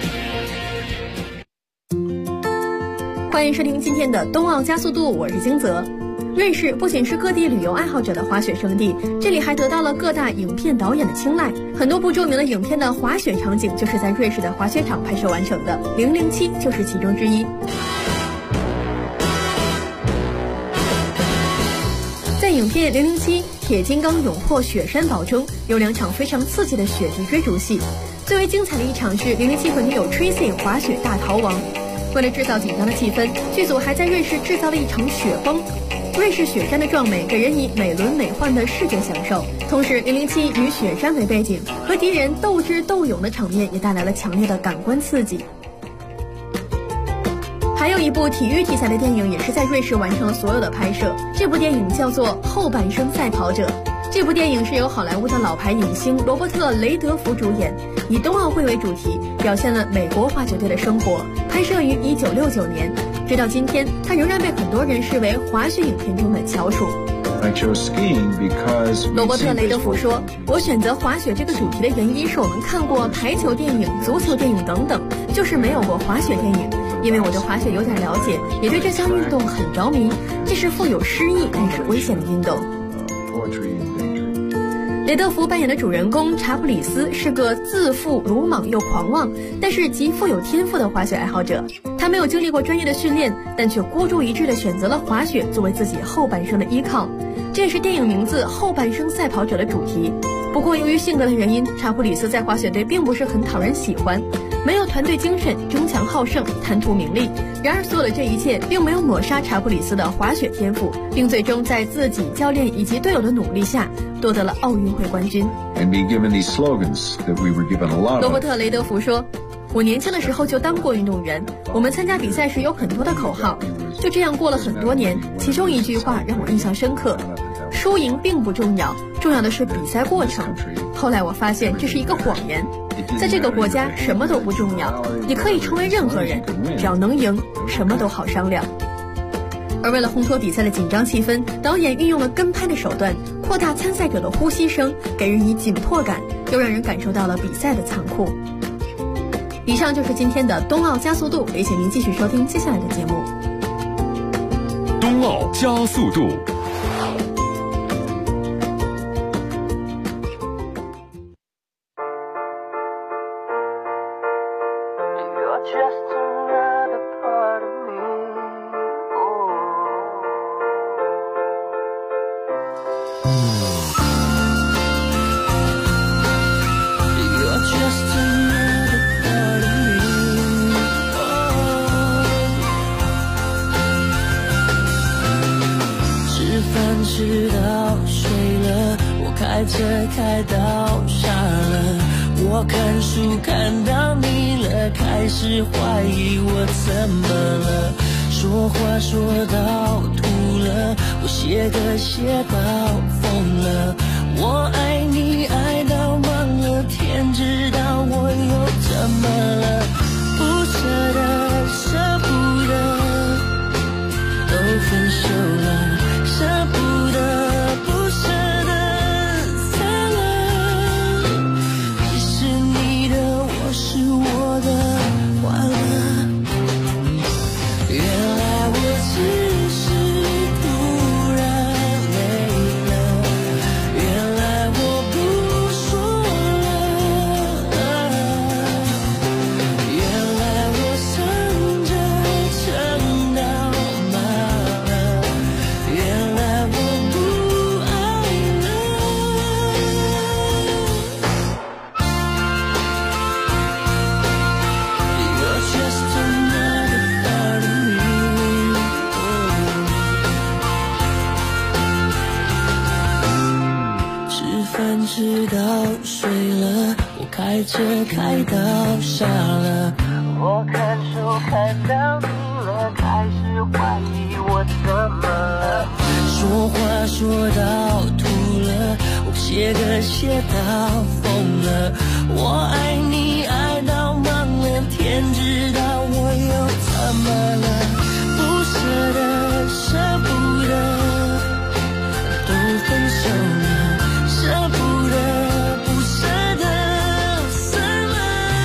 欢迎收听今天的冬奥加速度，我是金泽。瑞士不仅是各地旅游爱好者的滑雪胜地，这里还得到了各大影片导演的青睐。很多部著名的影片的滑雪场景就是在瑞士的滑雪场拍摄完成的，007就是其中之一。在影片007铁金刚勇破雪山堡中，有2场非常刺激的雪地追逐戏。最为精彩的一场是007和女友 Tracy 滑雪大逃亡。为了制造紧张的气氛，剧组还在瑞士制造了一场雪崩。瑞士雪山的壮美给人以美轮美奂的视觉享受，同时007以雪山为背景，和敌人斗智斗勇的场面也带来了强烈的感官刺激。还有一部体育题材的电影也是在瑞士完成了所有的拍摄，这部电影叫做《后半生赛跑者》。这部电影是由好莱坞的老牌影星罗伯特·雷德福主演，以冬奥会为主题，表现了美国滑雪队的生活，拍摄于1969年。直到今天，它仍然被很多人视为滑雪影片中的翘楚。罗伯特·雷德福说，我选择滑雪这个主题的原因是我们看过排球电影、足球电影等等，就是没有过滑雪电影。因为我对滑雪有点了解，也对这项运动很着迷，这是富有诗意但是危险的运动。雷德福扮演的主人公查普里斯是个自负、鲁莽又狂妄，但是极富有天赋的滑雪爱好者。他没有经历过专业的训练，但却孤注一掷地选择了滑雪作为自己后半生的依靠。这也是电影名字《后半生赛跑者》的主题。不过由于性格的原因，查普里斯在滑雪队并不是很讨人喜欢，没有团队精神，争强好胜，贪图名利。然而所有的这一切并没有抹杀查普里斯的滑雪天赋，并最终在自己、教练以及队友的努力下夺得了奥运会冠军。罗伯特·雷德福说，我年轻的时候就当过运动员，我们参加比赛时有很多的口号，就这样过了很多年，其中一句话让我印象深刻，输赢并不重要，重要的是比赛过程。后来我发现这是一个谎言，在这个国家什么都不重要，你可以成为任何人，只要能赢，什么都好商量。而为了烘托比赛的紧张气氛，导演运用了跟拍的手段，扩大参赛者的呼吸声，给人以紧迫感，又让人感受到了比赛的残酷。以上就是今天的冬奥加速度，也请您继续收听接下来的节目。 深奥加速度。 直到睡了，我开车开到傻了，我看书看到腻了，开始怀疑我怎么了，说话说到吐了，我写歌写到疯了，我爱你爱到忘了，天知道我又怎么了，不舍得舍不得都分手了，舍不得不舍得散了，你是你的，我是我的，完了，原来我只是突然累了，原来我不说了，原来我撑着撑到麻了，原来我不爱了。You're just another part of me. 吃饭吃到睡了，我开车开到傻了，我看书看到腻了，开始怀疑我怎么了，说话说到吐了，我写歌写到疯了，我爱你爱到忘了，天知道我又怎么了，不舍得舍不得都分手了，舍不得不舍得散了，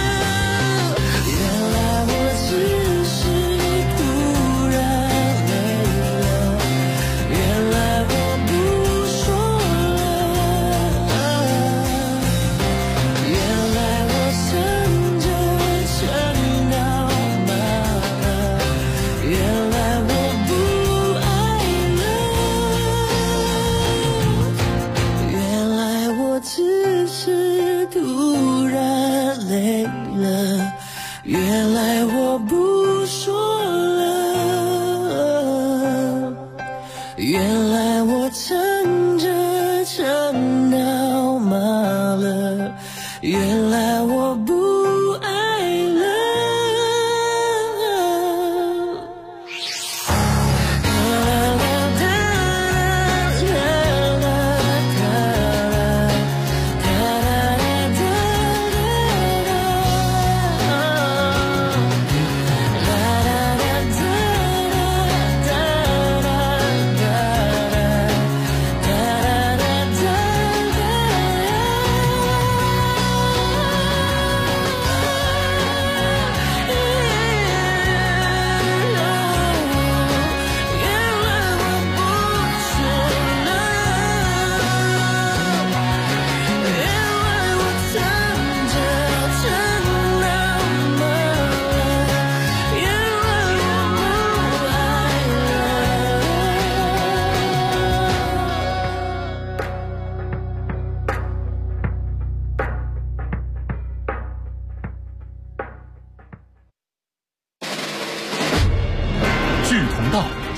原来我只是突然累了，原来我不说了，原来我撑着撑到麻了，原来我不爱了，原来我只是突然累了，原来我不说了，原来我撑着撑到麻了，原来我不爱了。